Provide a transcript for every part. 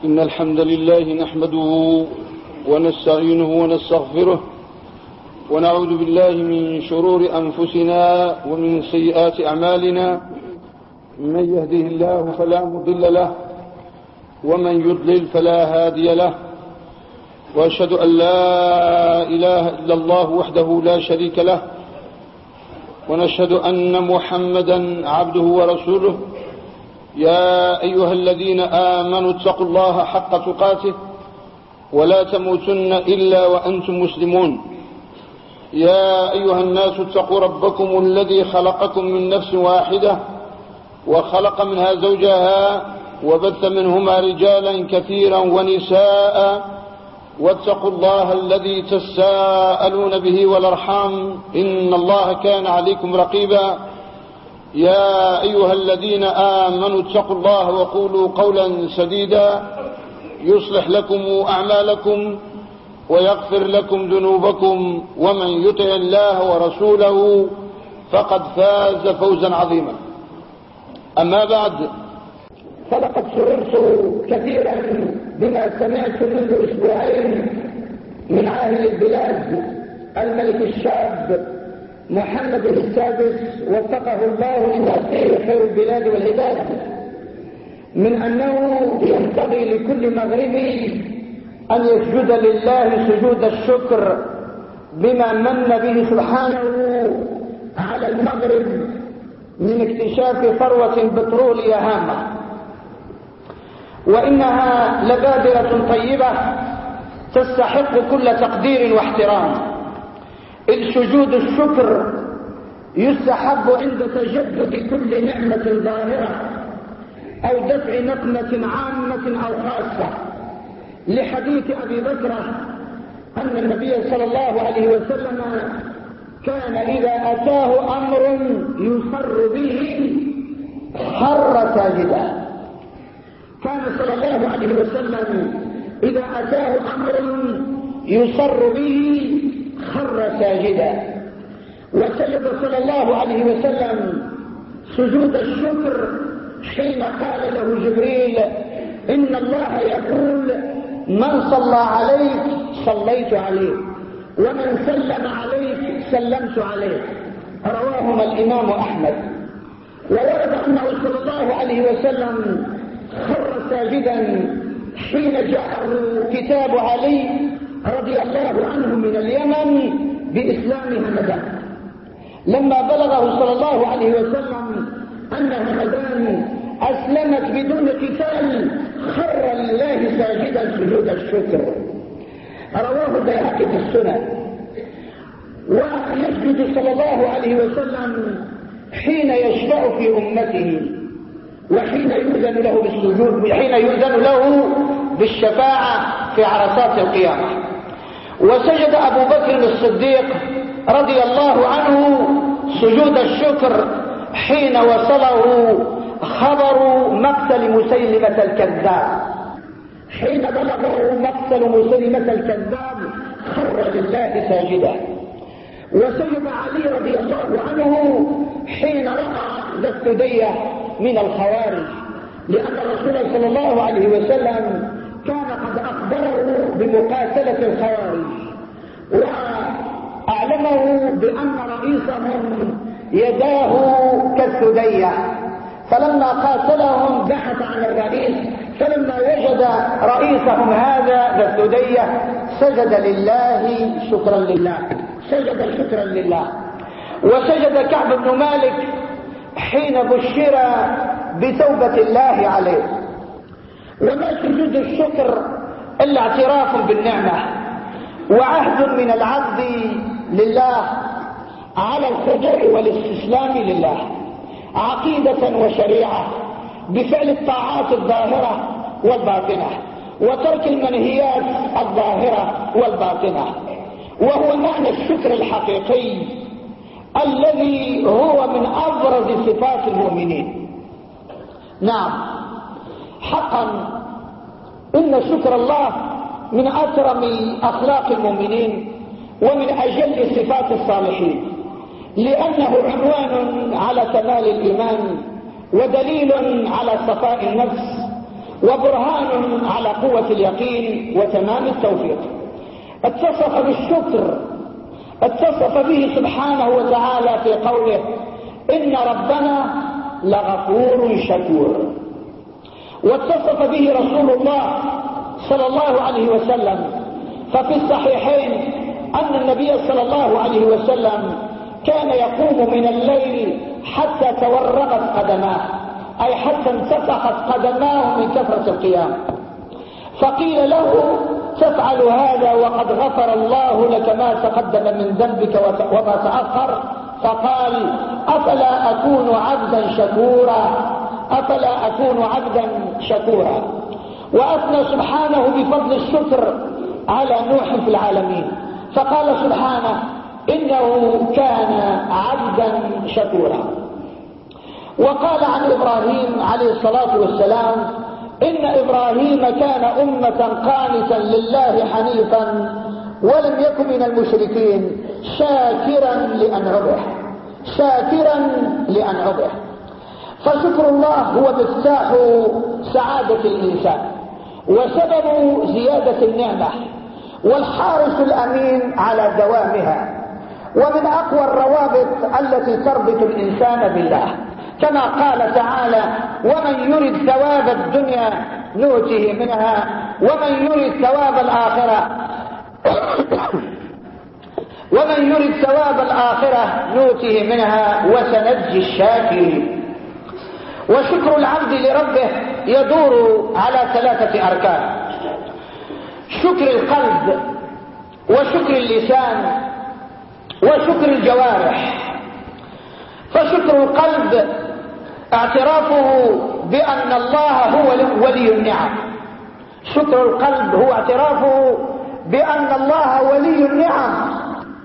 إن الحمد لله نحمده ونستعينه ونستغفره ونعوذ بالله من شرور أنفسنا ومن سيئات أعمالنا. من يهده الله فلا مضل له ومن يضلل فلا هادي له، وأشهد أن لا إله إلا الله وحده لا شريك له، ونشهد أن محمدا عبده ورسوله. يا أيها الذين آمنوا اتقوا الله حق تقاته ولا تموتن إلا وأنتم مسلمون. يا أيها الناس اتقوا ربكم الذي خلقكم من نفس واحدة وخلق منها زوجها وبث منهما رجالا كثيرا ونساء، واتقوا الله الذي تساءلون به والأرحام إن الله كان عليكم رقيبا. يا أيها الذين آمنوا اتقوا الله وقولوا قولا سديدا يصلح لكم أعمالكم ويغفر لكم ذنوبكم، ومن يطع الله ورسوله فقد فاز فوزا عظيما. أما بعد، فلقد سررت كثيرا بما سمعت منذ أسبوعين من عاهل البلاد الملك الشاب محمد السادس وفقه الله لتحقيق خير البلاد والعباد، من أنه ينبغي لكل مغربي أن يسجد لله سجود الشكر بما من به سبحانه على المغرب من اكتشاف ثروة بترولية هامة، وإنها لبادرة طيبة تستحق كل تقدير واحترام، إذ سجود الشكر يستحب عند تجدد كل نعمة ظاهرة أو دفع نقمة عامة أو خاصة، لحديث أبي بكر أن النبي صلى الله عليه وسلم كان إذا أتاه أمر يسر به خر ساجدا. كان صلى الله عليه وسلم إذا أتاه أمر يسر به خر ساجدا، وسجد صلى الله عليه وسلم سجود الشكر حين قال له جبريل: إن الله يقول من صلى عليك صليت عليه، ومن سلم عليك سلمت عليه. رواهما الإمام أحمد. وورد أنه صلى الله عليه وسلم خر ساجدا حين جاء كتاب علي رضي الله عنه من اليمن بإسلام همدان. لما بلغه صلى الله عليه وسلم أن همدان أسلمت بدون قتال خر لله ساجدا سجود الشكر. رواه البيهقي في السنن. ويسجد صلى الله عليه وسلم حين يشفع في أمته، وحين يؤذن له بالسجود، وحين يؤذن له بالشفاعة في عرصات القيامة. وسجد أبو بكر الصديق رضي الله عنه سجود الشكر حين وصله خبر مقتل مسيلمة الكذاب. حين بلغه مقتل مسيلمة الكذاب خر لله ساجدا. وسجد علي رضي الله عنه حين رأى ذا الثدية من الخوارج، لأن الرسول صلى الله عليه وسلم كان قد أخبره بمقاتلة الخوارج، وأعلمه بأن رئيسهم يداه كالثدية، فلما قاتلهم بحث عن الرئيس، فلما وجد رئيسهم هذا ذا الثدية سجد لله شكرا لله، سجد شكرا لله. وسجد كعب بن مالك حين بشر بتوبة الله عليه. وما سجود الشكر إلا اعتراف بالنعمة وعهد من العبد لله على الخضوع والاستسلام لله عقيدة وشريعة، بفعل الطاعات الظاهرة والباطنة وترك المنهيات الظاهرة والباطنة. وهو معنى الشكر الحقيقي الذي هو من أبرز صفات المؤمنين. نعم، حقا إن شكر الله من أكرم أخلاق المؤمنين ومن أجل صفات الصالحين، لأنه عنوان على كمال الإيمان ودليل على صفاء النفس وبرهان على قوة اليقين وتمام التوفيق. اتصف بالشكر، اتصف به سبحانه وتعالى في قوله إن ربنا لغفور شكور. واتصف به رسول الله صلى الله عليه وسلم، ففي الصحيحين أن النبي صلى الله عليه وسلم كان يقوم من الليل حتى تورقت قدماه، أي حتى انتفخت قدماه من كثرة القيام. فقيل له تفعل هذا وقد غفر الله لك ما تقدم من ذنبك وما تأخر؟ فقال أفلا أكون عبدا شكورا، أفلا أكون عبدا شكورا. وأثنى سبحانه بفضل الشكر على نوح في العالمين، فقال سبحانه إنه كان عبدا شكورا. وقال عن إبراهيم عليه الصلاة والسلام إن إبراهيم كان أمة قانتا لله حنيفا ولم يكن من المشركين شاكرا لأنعمه، شاكرا لأنعمه. فشكر الله هو مفتاح سعادة الإنسان وسبب زيادة النعمة والحارس الأمين على دوامها، ومن أقوى الروابط التي تربط الإنسان بالله، كما قال تعالى ومن يرد ثواب الدنيا نؤته منها ومن يرد ثواب الآخرة ومن يرد ثواب الآخرة نؤته منها وسنجزي الشاكرين. وشكر العبد لربه يدور على 3 أركان: شكر القلب وشكر اللسان وشكر الجوارح. فشكر القلب اعترافه بأن الله هو ولي النعم، شكر القلب هو اعترافه بأن الله ولي النعم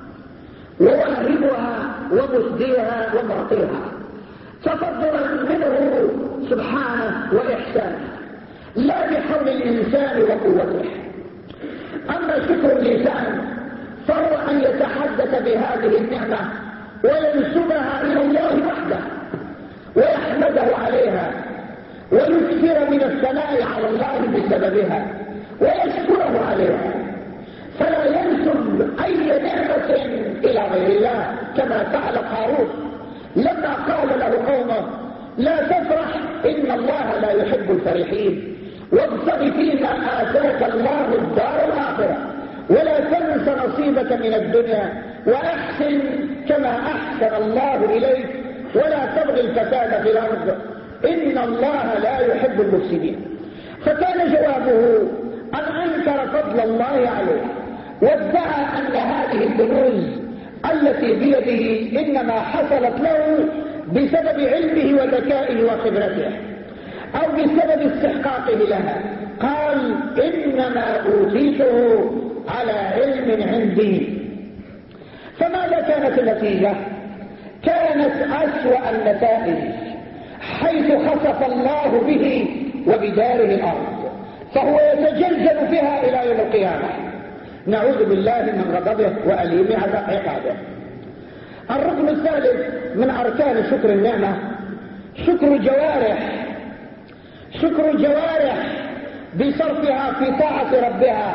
وواهبها ومسديها ومعطيها تفضلا منه سبحانه وإحسانه لا بحول الإنسان وقوته. أما شكر اللسان فهو أن يتحدث بهذه النعمة وينسبها إلى الله وحده ويحمده عليها ويكثر من الثناء على الله بسببها ويشكره عليها، فلا ينسب أي نعمة إلى غير الله كما فعل قارون لما قال له قومه لا تفرح إن الله لا يحب الفرحين وابتغ فيما آتاك الله الدار الآخرة ولا تنس نصيبك من الدنيا وأحسن كما أحسن الله إليك ولا تبغي الفساد في الأرض إن الله لا يحب المفسدين. فكان جوابه أن أنكر فضل الله عليه وادعى أن هذه الكنوز التي بيده إنما حصلت له بسبب علمه وذكائه وخبرته أو بسبب استحقاقه لها. قال إنما أوتيته على علم عندي. فماذا كانت النتيجة؟ كانت أسوأ النتائج، حيث خسف الله به وبداره الأرض فهو يتجلجل فيها إلى يوم القيامة، نعوذ بالله من غضبه وأليم عقابه. الركن الثالث من أركان شكر النعمة شكر الجوارح، شكر الجوارح بصرفها في طاعة ربها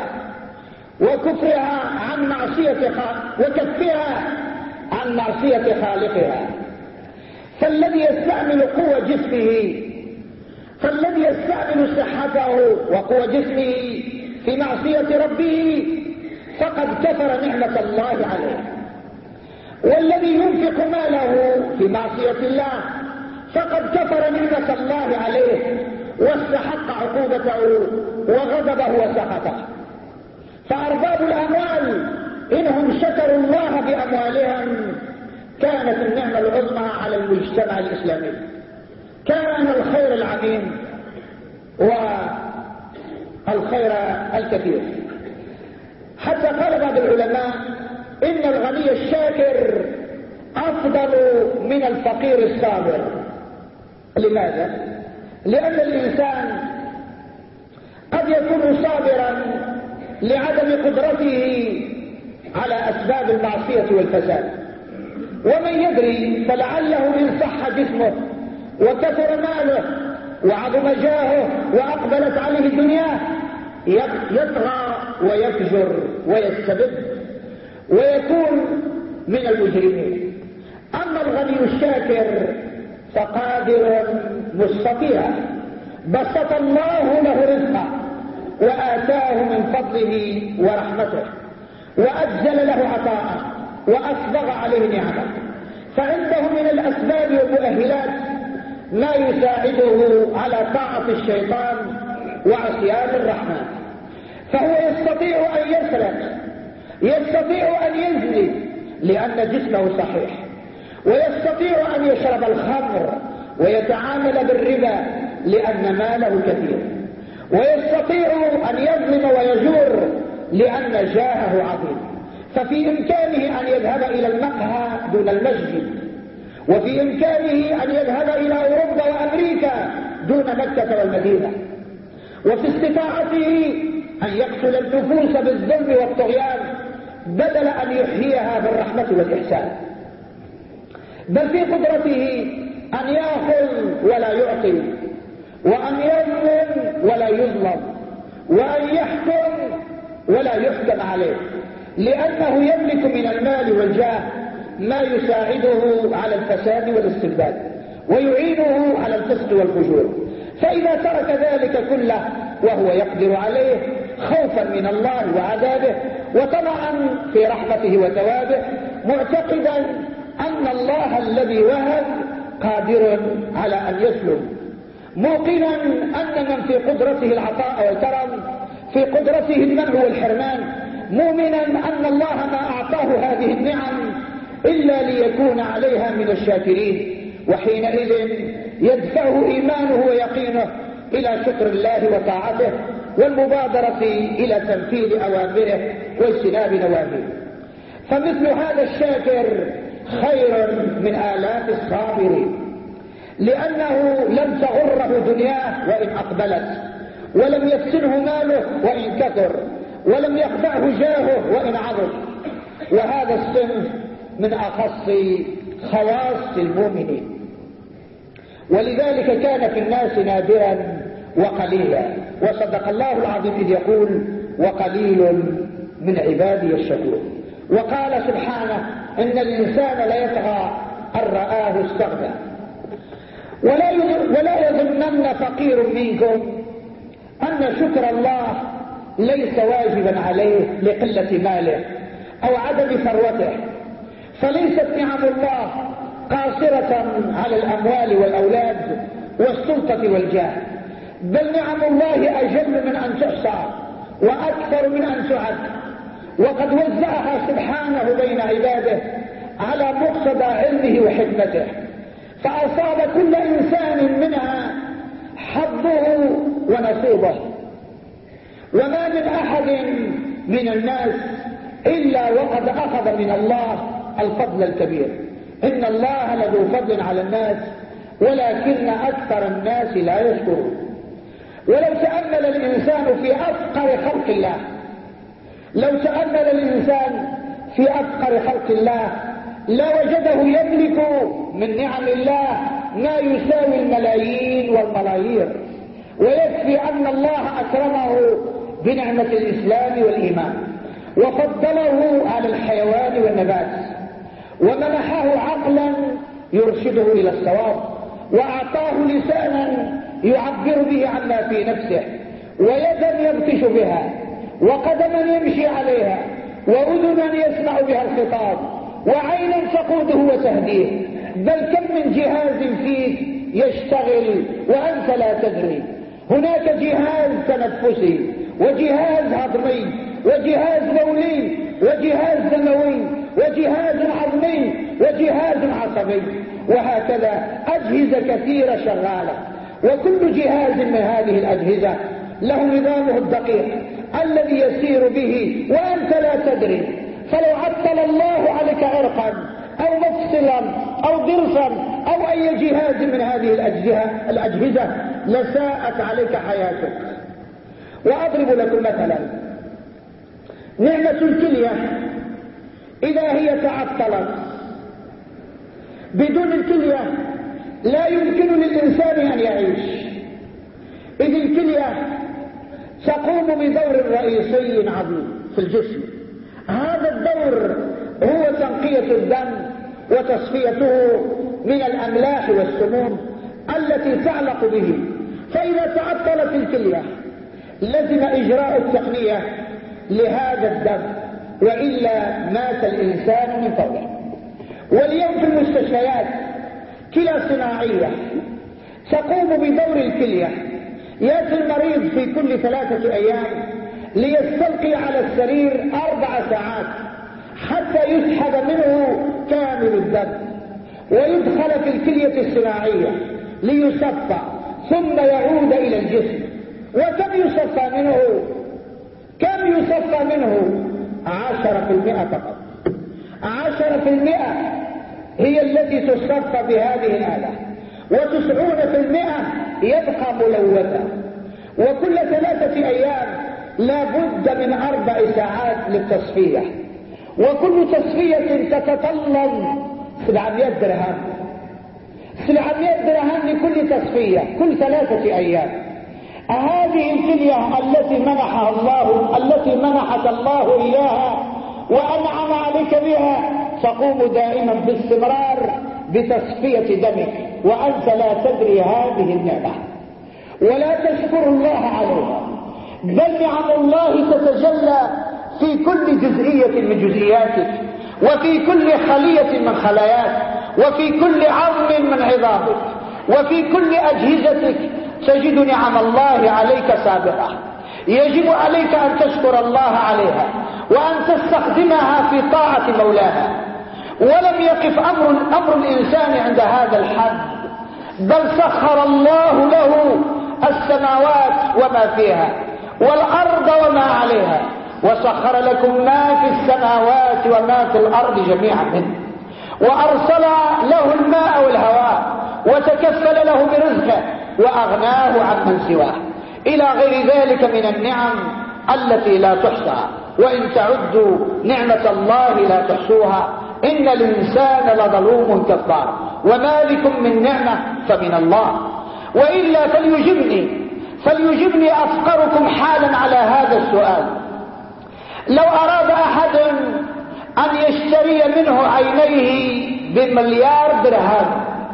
وكفرها عن وكفها عن معصية خالقها. فالذي يستعمل قوة جسمه، فالذي يستعمل صحته وقوة جسمه في معصية ربه فقد كفر نعمة الله عليه، والذي ينفق ماله في معصية الله فقد كفر نعمة الله عليه واستحق عقوبته وغضبه وسخطه. فأرباب الأموال إنهم شكروا الله بأموالهم كانت النعمة العظمى على المجتمع الإسلامي، كان الخير العظيم والخير الكثير. حتى قال بعض العلماء إن الغني الشاكر أفضل من الفقير الصابر. لماذا؟ لأن الإنسان قد يكون صابرا لعدم قدرته على أسباب المعصية والفساد، ومن يدري فلعله إن صح جسمه وكثر ماله وعظم جاهه وأقبلت عليه الدنيا يطغى ويفجر ويستبد ويكون من المجرمين. أما الغني الشاكر فقادر مستطيع، بسط الله له رزقه وآتاه من فضله ورحمته وأجزل له عطاءه وأسبغ عليه نعمه، فعنده من الأسباب والمؤهلات ما يساعده على طاعة الشيطان وعصيان الرحمن. فهو يستطيع أن يسرق، يستطيع أن يزني لأن جسمه صحيح، ويستطيع أن يشرب الخمر ويتعامل بالربا لأن ماله كثير، ويستطيع أن يظلم ويجور لأن جاهه عظيم. ففي إمكانه أن يذهب إلى المقهى دون المسجد، وفي إمكانه أن يذهب إلى أوروبا وأمريكا دون مكة والمدينة، وفي استطاعته أن يقتل النفوس بالظلم والطغيان بدل أن يحييها بالرحمة والإحسان. بل في قدرته أن يأخذ ولا يعطي، وأن يظلم ولا يظلم، وأن يحكم ولا يحكم عليه، لأنه يملك من المال والجاه ما يساعده على الفساد والاستبداد ويعينه على الفسق والفجور. فإذا ترك ذلك كله وهو يقدر عليه خوفا من الله وعذابه وطمعا في رحمته وثوابه، معتقدا أن الله الذي وهب قادر على أن يسلم، موقنا أن من في قدرته العطاء والكرم في قدرته المنع والحرمان، مؤمنا أن الله ما أعطاه هذه النعم إلا ليكون عليها من الشاكرين، وحينئذ يدفعه إيمانه ويقينه إلى شكر الله وطاعته والمبادرة إلى تنفيذ أوامره واجتناب نواهيه. فمثل هذا الشاكر خير من آلاف الصابرين، لأنه لم تغره دنياه وإن أقبلت، ولم يفتنه ماله وإن كثر، ولم يخدعه جاهه وإن عظم. وهذا الصنف من أخص خواص المؤمنين، ولذلك كان في الناس نادرا وقليلا. وصدق الله العظيم إذ يقول وقليل من عبادي الشكور. وقال سبحانه إن الإنسان ليطغى أن رآه استغنى. ولا يظنن فقير منكم أن شكر الله ليس واجبا عليه لقلة ماله أو عدم ثروته، فليست نعم الله قاصرة على الأموال والأولاد والسلطة والجاه، بل نعم الله أجل من أن تحصى وأكثر من أن تعد، وقد وزعها سبحانه بين عباده على مقتضى علمه وحكمته، فأصاب كل إنسان منها حظه ونصيبه. وما من أحد من الناس إلا وقد أخذ من الله الفضل الكبير. إن الله لذو فضل على الناس ولكن أكثر الناس لا يشكرون. ولو تأمل الإنسان في أفقر خلق الله، لو تأمل الإنسان في أفقر خلق الله لوجده يملك من نعم الله ما يساوي الملايين والملايير، ويكفي أن الله أكرمه بنعمة الإسلام والإيمان، وفضله على الحيوان والنبات، ومنحه عقلا يرشده إلى الصواب، وأعطاه لسانا يعبر به عما في نفسه، ويدا يبطش بها، وقدما يمشي عليها، وأذنا يسمع بها الخطاب، وعينا تقوده وتهديه. بل كم من جهاز فيك يشتغل وأنت لا تدري. هناك جهاز تنفسي، وجهاز هضمي، وجهاز بولي، وجهاز دموي، وجهاز عظمي، وجهاز عصبي، وهكذا أجهزة كثيرة شغالة. وكل جهاز من هذه الأجهزة له نظامه الدقيق الذي يسير به وأنت لا تدري. فلو عطل الله عليك عرقا أو مفصلا أو ضرسا أو أي جهاز من هذه الأجهزة لساءت عليك حياتك. وأضرب لكم مثلا، نعمة الكلية إذا هي تعطلت، بدون الكلية لا يمكن للإنسان أن يعيش. إذ الكلية تقوم بدور رئيسي عظيم في الجسم. هذا الدور هو تنقية الدم وتصفيته من الأملاح والسموم التي تعلق به. فإذا تعطلت الكلية لزم إجراء التقنية لهذا الدم، وإلا مات الإنسان من فوره. واليوم في المستشفيات كلى صناعية تقوم بدور الكلية. يأتي المريض في كل 3 أيام ليستلقي على السرير 4 ساعات حتى يسحب منه كامل الدم ويدخل في الكلية الصناعية ليصفى ثم يعود إلى الجسم. وكم يصفى منه؟ كم يصفى منه؟ 10% فقط. 10% هي التي تصفى بهذه الآلة، و90% يبقى ملوثا. وكل 3 أيام لا بد من 4 ساعات للتصفية، وكل تصفية تتطلب 700 درهم. 700 درهم لكل تصفية كل 3 أيام. هذه الكلية التي منحك الله إياها وأنعم عليك بها تقوم دائما باستمرار بتصفية دمك، وأنت لا تدري هذه النعمة ولا تشكر الله عليها. بل نعم الله تتجلى في كل جزئية من جزئياتك، وفي كل خلية من خلاياك، وفي كل عظم من عظامك، وفي كل أجهزتك تجد نعم الله عليك سابقة. يجب عليك أن تشكر الله عليها وأن تستخدمها في طاعة مولاها. ولم يقف أمر الإنسان عند هذا الحد، بل سخر الله له السماوات وما فيها والأرض وما عليها، وسخر لكم ما في السماوات وما في الأرض جميعا منه، وأرسل له الماء والهواء، وتكفل له برزقه، وأغناه عمن سواه، إلى غير ذلك من النعم التي لا تحصى. وإن تعدوا نعمة الله لا تحصوها إن الإنسان لظلوم كفار. وما بكم من نعمة فمن الله، وإلا فليجبني أفقركم حالا على هذا السؤال. لو أراد أحد أن يشتري منه عينيه ب1,000,000,000 درهم،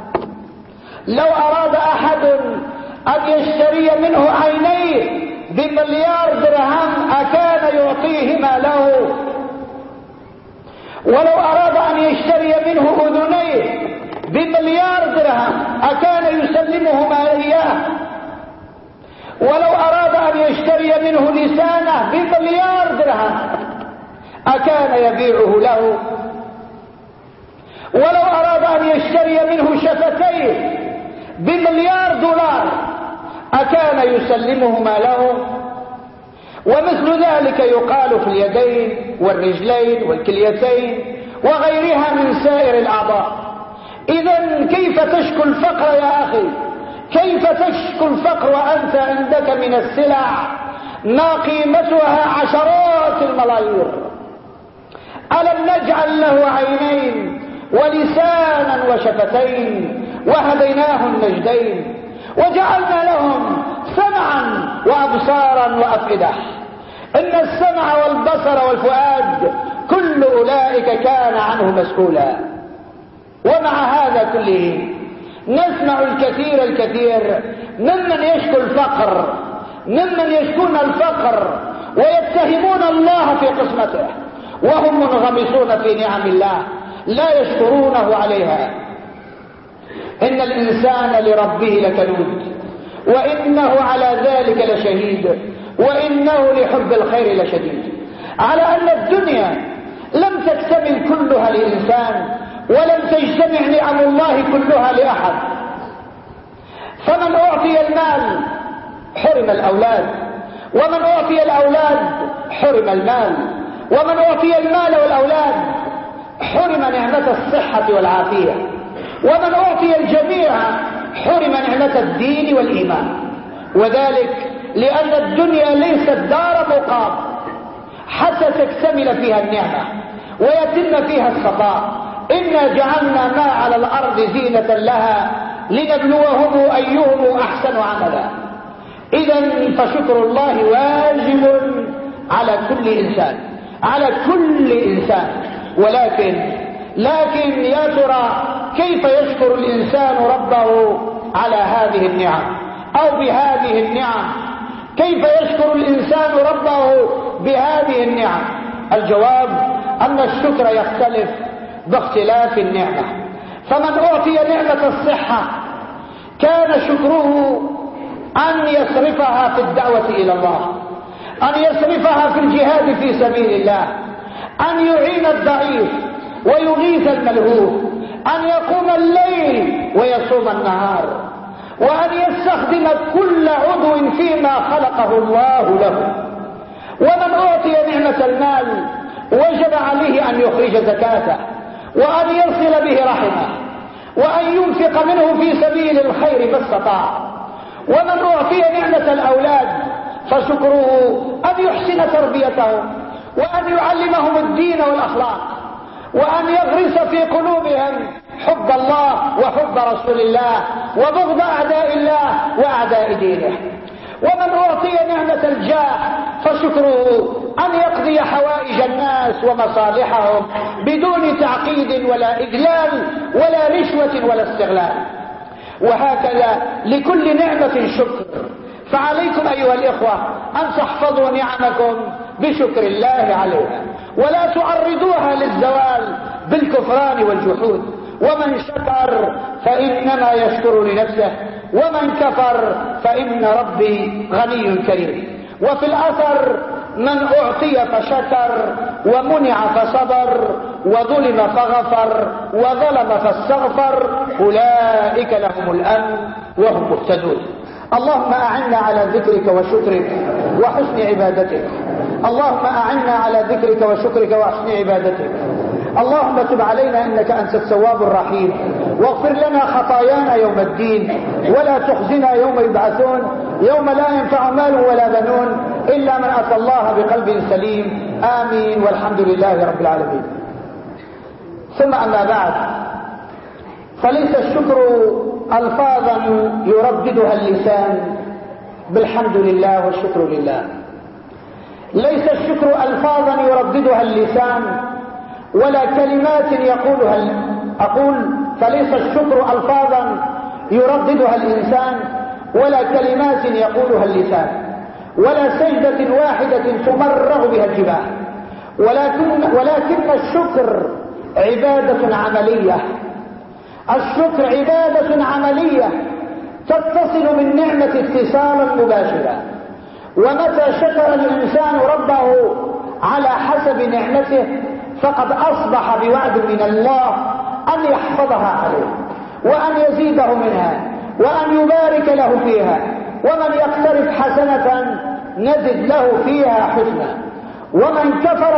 لو أراد أحد أن يشتري منه عينيه ب1,000,000,000 درهم أكان يعطيهما له؟ ولو أراد أن يشتري منه أذنيه ب1,000,000,000 درهم أكان يسلمهما إياه؟ ولو أراد أن يشتري منه لسانه ب1,000,000,000 درهم أكان يبيعه له؟ ولو أراد أن يشتري منه شفتيه ب1,000,000,000 دولار أكان يسلمهما له؟ ومثل ذلك يقال في اليدين والرجلين والكليتين وغيرها من سائر الأعضاء. إذن كيف تشكو الفقر يا أخي؟ كيف تشكو الفقر وأنت عندك من السلع ما قيمتها عشرات الملايير؟ ألم نجعل له عينين ولسانا وشفتين وهديناه النجدين وجعلنا لهم سمعا وأبصارا وأفئدة؟ إن السمع والبصر والفؤاد كل أولئك كان عنه مسؤولا. ومع هذا كله نسمع الكثير ممن يشكو الفقر، ممن يشكون الفقر ويتهمون الله في قسمته وهم منغمسون في نعم الله لا يشكرونه عليها. إن الإنسان لربه لكنود، وإنه على ذلك لشهيد، وإنه لحب الخير لشديد. على أن الدنيا لم تكتمل كلها لإنسان، ولم تجتمع نعم الله كلها لأحد. فمن أعطي المال حرم الأولاد، ومن أعطي الأولاد حرم المال، ومن أعطي المال والأولاد حرم نعمة الصحة والعافية، ومن أعطي الجميع حرم نعمة الدين والإيمان. وذلك لأن الدنيا ليست دار مقام حتى تكتمل فيها النعمة ويتم فيها الصفاء. إنا جعلنا ما على الأرض زينة لها لنبلوهم أيهم أحسن عملا. إذن فشكر الله واجب على كل إنسان، على كل إنسان. لكن يا ترى كيف يشكر الإنسان ربه على هذه النعم أو بهذه النعم؟ كيف يشكر الإنسان ربه بهذه النعم؟ الجواب أن الشكر يختلف باختلاف النعمة. فمن أعطي نعمة الصحة كان شكره أن يصرفها في الدعوة إلى الله، أن يصرفها في الجهاد في سبيل الله، أن يعين الضعيف ويغيث الملهوف، أن يقوم الليل ويصوم النهار، وأن يستخدم كل عضو فيما خلقه الله له. ومن أعطي نعمة المال وجب عليه أن يخرج زكاته، وأن يصل به رحمه، وأن ينفق منه في سبيل الخير ما استطاع. ومن أعطي نعمة الأولاد فشكره أن يحسن تربيتهم، وأن يعلمهم الدين والأخلاق، وأن يغرس في قلوبهم حب الله وحب رسول الله وبغض أعداء الله وأعداء دينه. ومن أعطي نعمة الجاه فشكره أن يقضي حوائج الناس ومصالحهم بدون تعقيد ولا إجلال ولا رشوة ولا استغلال. وهكذا لكل نعمة شكر. فعليكم أيها الإخوة أن تحفظوا نعمكم بشكر الله عليها، ولا تعرضوها للزوال بالكفران والجحود. ومن شكر فإنما يشكر لنفسه، ومن كفر فإن ربي غني كريم. وفي الأثر: من أعطي فشكر، ومنع فصبر، وظلم فغفر، وظلم فاستغفر، أولئك لهم الأمن وهم مهتدون. اللهم أعنا على ذكرك وشكرك وحسن عبادتك. اللهم أعنا على ذكرك وشكرك وحسن عبادتك. اللهم تب علينا إنك أنت التواب الرحيم، واغفر لنا خطايانا يوم الدين، ولا تخزنا يوم يبعثون، يوم لا ينفع مال ولا بنون إلا من أتى الله بقلب سليم. آمين، والحمد لله رب العالمين. ثم أما بعد، فليس الشكر ألفاظا يرددها اللسان بالحمد لله والشكر لله. ليس الشكر ألفاظا يرددها اللسان ولا كلمات يقولها فليس الشكر ألفاظا يرددها الإنسان ولا كلمات يقولها اللسان، ولا سجدة واحدة تمرغ بها الجبال، ولكن الشكر عبادة عملية. الشكر عبادة عملية تتصل من نعمة اتصالا مباشرا. ومتى شكر الإنسان ربه على حسب نعمته فقد أصبح بوعد من الله أن يحفظها عليه، وأن يزيده منها، وأن يبارك له فيها. ومن يقترف حسنة نزد له فيها حسنا. ومن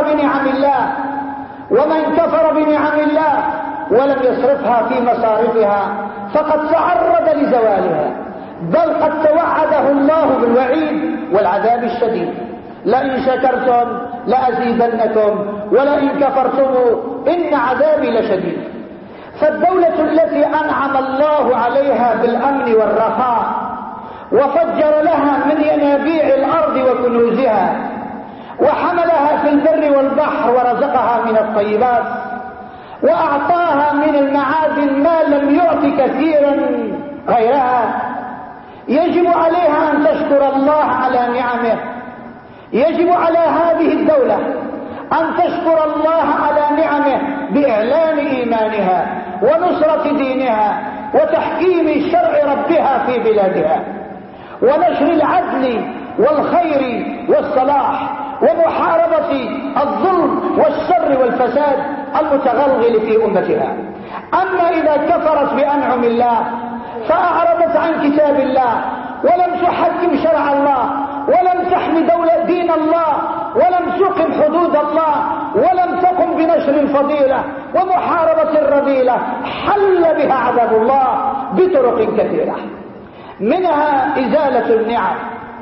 كفر بنعم الله ولم يصرفها في مصارفها فقد تعرض لزوالها، بل قد توعده الله بالوعيد والعذاب الشديد. لئن شكرتم لأزيدنكم ولئن كفرتم إن عذابي لشديد. فالدولة التي أنعم الله عليها بالأمن والرخاء وفجر لها من ينابيع الأرض وكنوزها، وحملها في البر والبحر ورزقها من الطيبات، وأعطاها من المعادن ما لم يعط كثيرا غيرها، يجب عليها أن تشكر الله على نعمه. يجب على هذه الدولة أن تشكر الله على نعمه بإعلان إيمانها ونصرة دينها وتحكيم شرع ربها في بلادها، ونشر العدل والخير والصلاح، ومحاربة الظلم والشر والفساد المتغلغل في أمتها. أما إذا كفرت بأنعم الله فأعرضت عن كتاب الله ولم تحكم شرع الله ولم تحمي دين الله ولم تقم حدود الله ولم تقم بنشر الفضيلة ومحاربة الرذيلة، حل بها عذاب الله بطرق كثيرة، منها إزالة النعم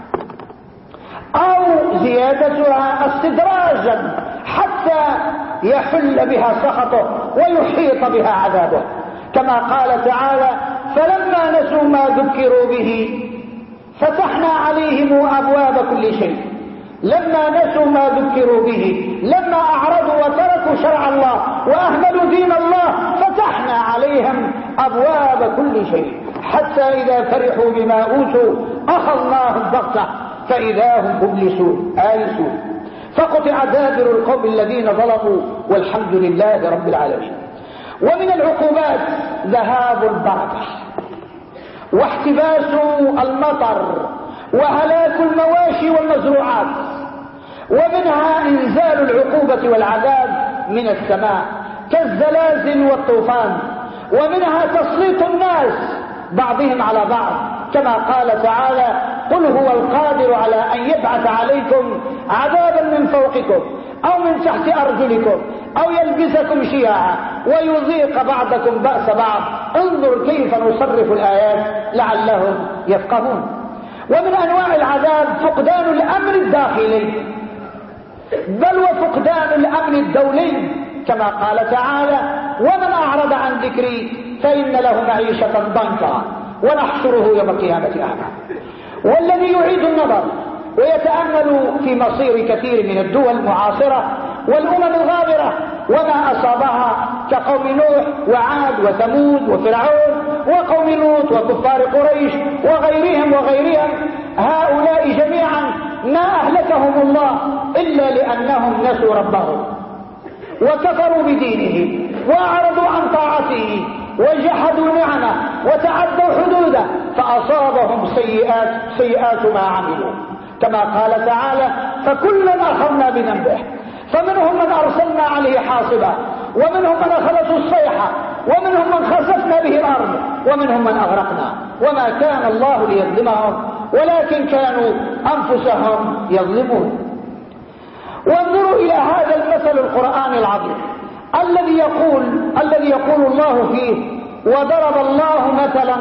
أو زيادتها استدراجا حتى يحل بها سخطه ويحيط بها عذابه، كما قال تعالى: فلما نسوا ما ذكروا به فتحنا عليهم أبواب كل شيء لما نسوا ما ذكروا به، لما أعرضوا وتركوا شرع الله وأهملوا دين الله فتحنا عليهم أبواب كل شيء، حتى إذا فرحوا بما أوتوا أخذناهم بغتة فإذا هم مبلسون آيسون، فقطع دابر القوم الذين ظلموا والحمد لله رب العالمين. ومن العقوبات ذهاب البركة واحتباس المطر وهلاك المواشي والمزروعات، ومنها إنزال العقوبة والعذاب من السماء كالزلازل والطوفان، ومنها تسليط الناس بعضهم على بعض كما قال تعالى قل هو القادر على أن يبعث عليكم عذابا من فوقكم أو من تحت أرجلكم أو يلبسكم شيعا ويذيق بعضكم بأس بعض انظر كيف نصرف الآيات لعلهم يفقهون. ومن أنواع العذاب فقدان الأمن الداخلي بل وفقدان الأمن الدولي كما قال تعالى ومن أعرض عن ذكري فإن له معيشة ضنكا ونحشره يوم القيامة أعمى. والذي يعيد النظر ويتأمل في مصير كثير من الدول المعاصرة والأمم الغابرة وما أصابها كقوم نوح وعاد وثمود وفرعون وقوم لوط وكفار قريش وغيرهم هؤلاء جميعا ما أهلكهم الله إلا لأنهم نسوا ربهم وكفروا بدينه وأعرضوا عن طاعته وجحدوا نعمه وتعدوا حدوده فأصابهم سيئات ما عملوا كما قال تعالى فكلا أخذنا بذنبه فمنهم من أرسلنا عليه حاصبا ومنهم من أخذته الصيحة ومنهم من خسفنا به الأرض ومنهم من أغرقنا وما كان الله ليظلمهم ولكن كانوا أنفسهم يظلمون. وانظروا إلى هذا المثل القرآن العظيم الذي يقول الله فيه وضرب الله مثلا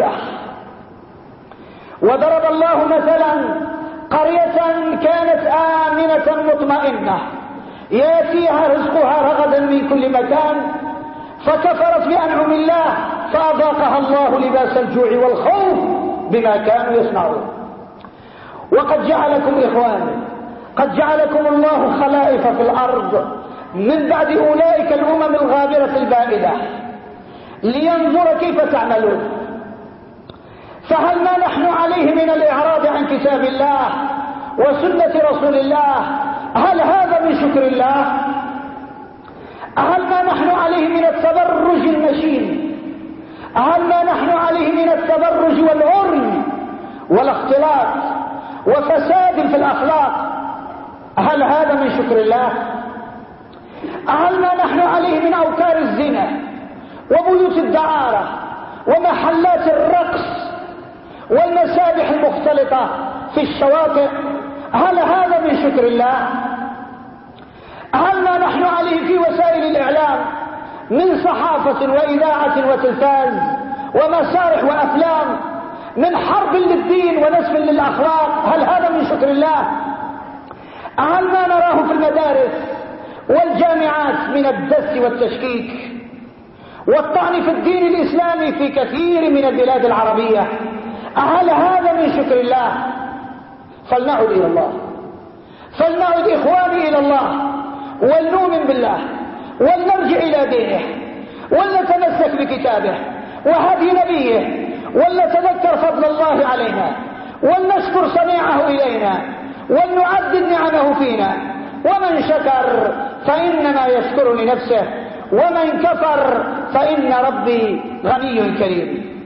قرية كانت آمنة مطمئنة يأتيها رزقها رغدا من كل مكان فكفرت بأنعم الله فأذاقها الله لباس الجوع والخوف بما كانوا يصنعون. وقد جعلكم إخوانا قد جعلكم الله خلائف في الأرض من بعد أولئك الأمم الغابرة البائدة لينظر كيف تعملون. فهل ما نحن عليه من الإعراض عن كتاب الله وسنة رسول الله هل هذا من شكر الله؟ هل ما نحن عليه من التبرج المشين؟ هل ما نحن عليه من التبرج والعري والاختلاط وفساد في الأخلاق هل هذا من شكر الله؟ هل ما نحن عليه من أوكار الزنا وبيوت الدعارة ومحلات الرقص والمسابح المختلطة في الشواطئ هل هذا من شكر الله؟ هل ما نحن عليه في وسائل الإعلام من صحافة وإذاعة وتلفاز ومسارح وأفلام من حرب للدين ونسف للأخلاق هل هذا من شكر الله؟ هل ما نراه في المدارس والجامعات من الدس والتشكيك والطعن في الدين الإسلامي في كثير من البلاد العربية هل هذا من شكر الله؟ فلنعد إلى الله، فلنعد إخواني إلى الله ولنؤمن بالله ولنرجع إلى دينه ولنتمسك بكتابه وهدي نبيه ولنتذكر فضل الله علينا ولنشكر صنيعه إلينا ولنعدد نعمه فينا. ومن شكر فإنما يشكر لنفسه ومن كفر فإن ربي غني كريم.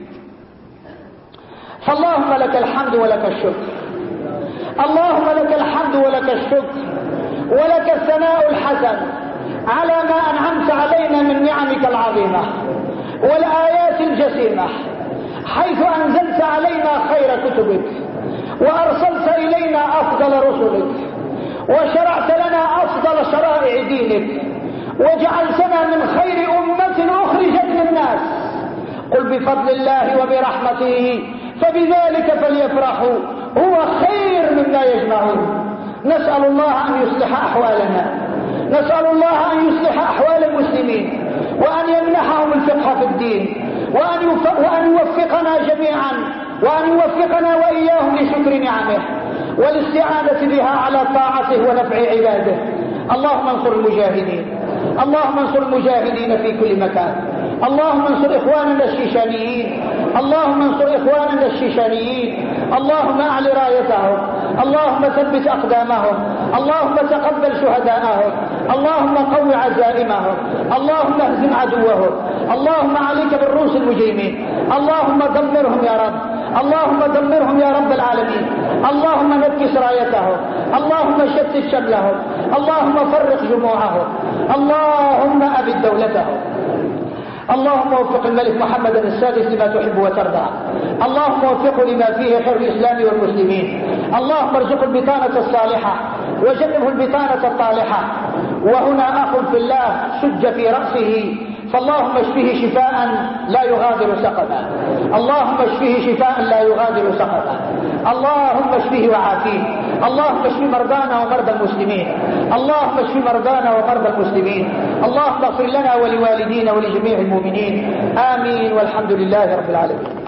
فاللهم لك الحمد ولك الشكر، اللهم لك الحمد ولك الشكر ولك الثناء الحسن على ما أنعمت علينا من نعمك العظيمة والآيات الجسيمة حيث أنزلت علينا خير كتبك وأرسلت إلينا أفضل رسلك وشرعت لنا أفضل شرائع دينك وجعلتنا من خير أمة أخرجت للناس. قل بفضل الله وبرحمته فبذلك فليفرحوا هو خير مما يجمعون. نسأل الله أن يصلح أحوالنا، نسأل الله أن يصلح أحوال المسلمين وأن يمنحهم الفقه في الدين وأن يوفقنا جميعا وأن يوفقنا وإياهم لشكر نعمه والاستعانة بها على طاعته ونفع عباده. اللهم انصر المجاهدين، اللهم انصر المجاهدين في كل مكان، اللهم انصر إخواننا الشيشانيين، اللهم انصر إخواننا الشيشانيين، اللهم أعل رايتهم، اللهم ثبت أقدامهم، اللهم تقبل شهداءهم، اللهم قو عزائمهم، اللهم اهزم عدوهم، اللهم عليك بالروس المجرمين، اللهم دمرهم يا رب، اللهم دمرهم يا رب العالمين، اللهم نكس رايتهم، اللهم شتت شملهم، اللهم فرق جموعهم، اللهم أبد دولتهم. اللهم وفق الملك محمد السادس لما تحب وترضى، اللهم وفقه لما فيه خير الإسلام والمسلمين، اللهم ارزقه البطانة الصالحة وجنبه البطانة الطالحة. وهنا أخ في الله شج في رأسه، فاللهم اشفه شفاء لا يغادر سقما، اللهم اشفه شفاء لا يغادر سقما، اللهم اشفه وعافيه، اللهم اشف مرضانا ومرضى المسلمين، اللهم اشف مرضانا ومرضى المسلمين، اللهم اغفر لنا ولوالدينا ولجميع المؤمنين، آمين، والحمد لله رب العالمين.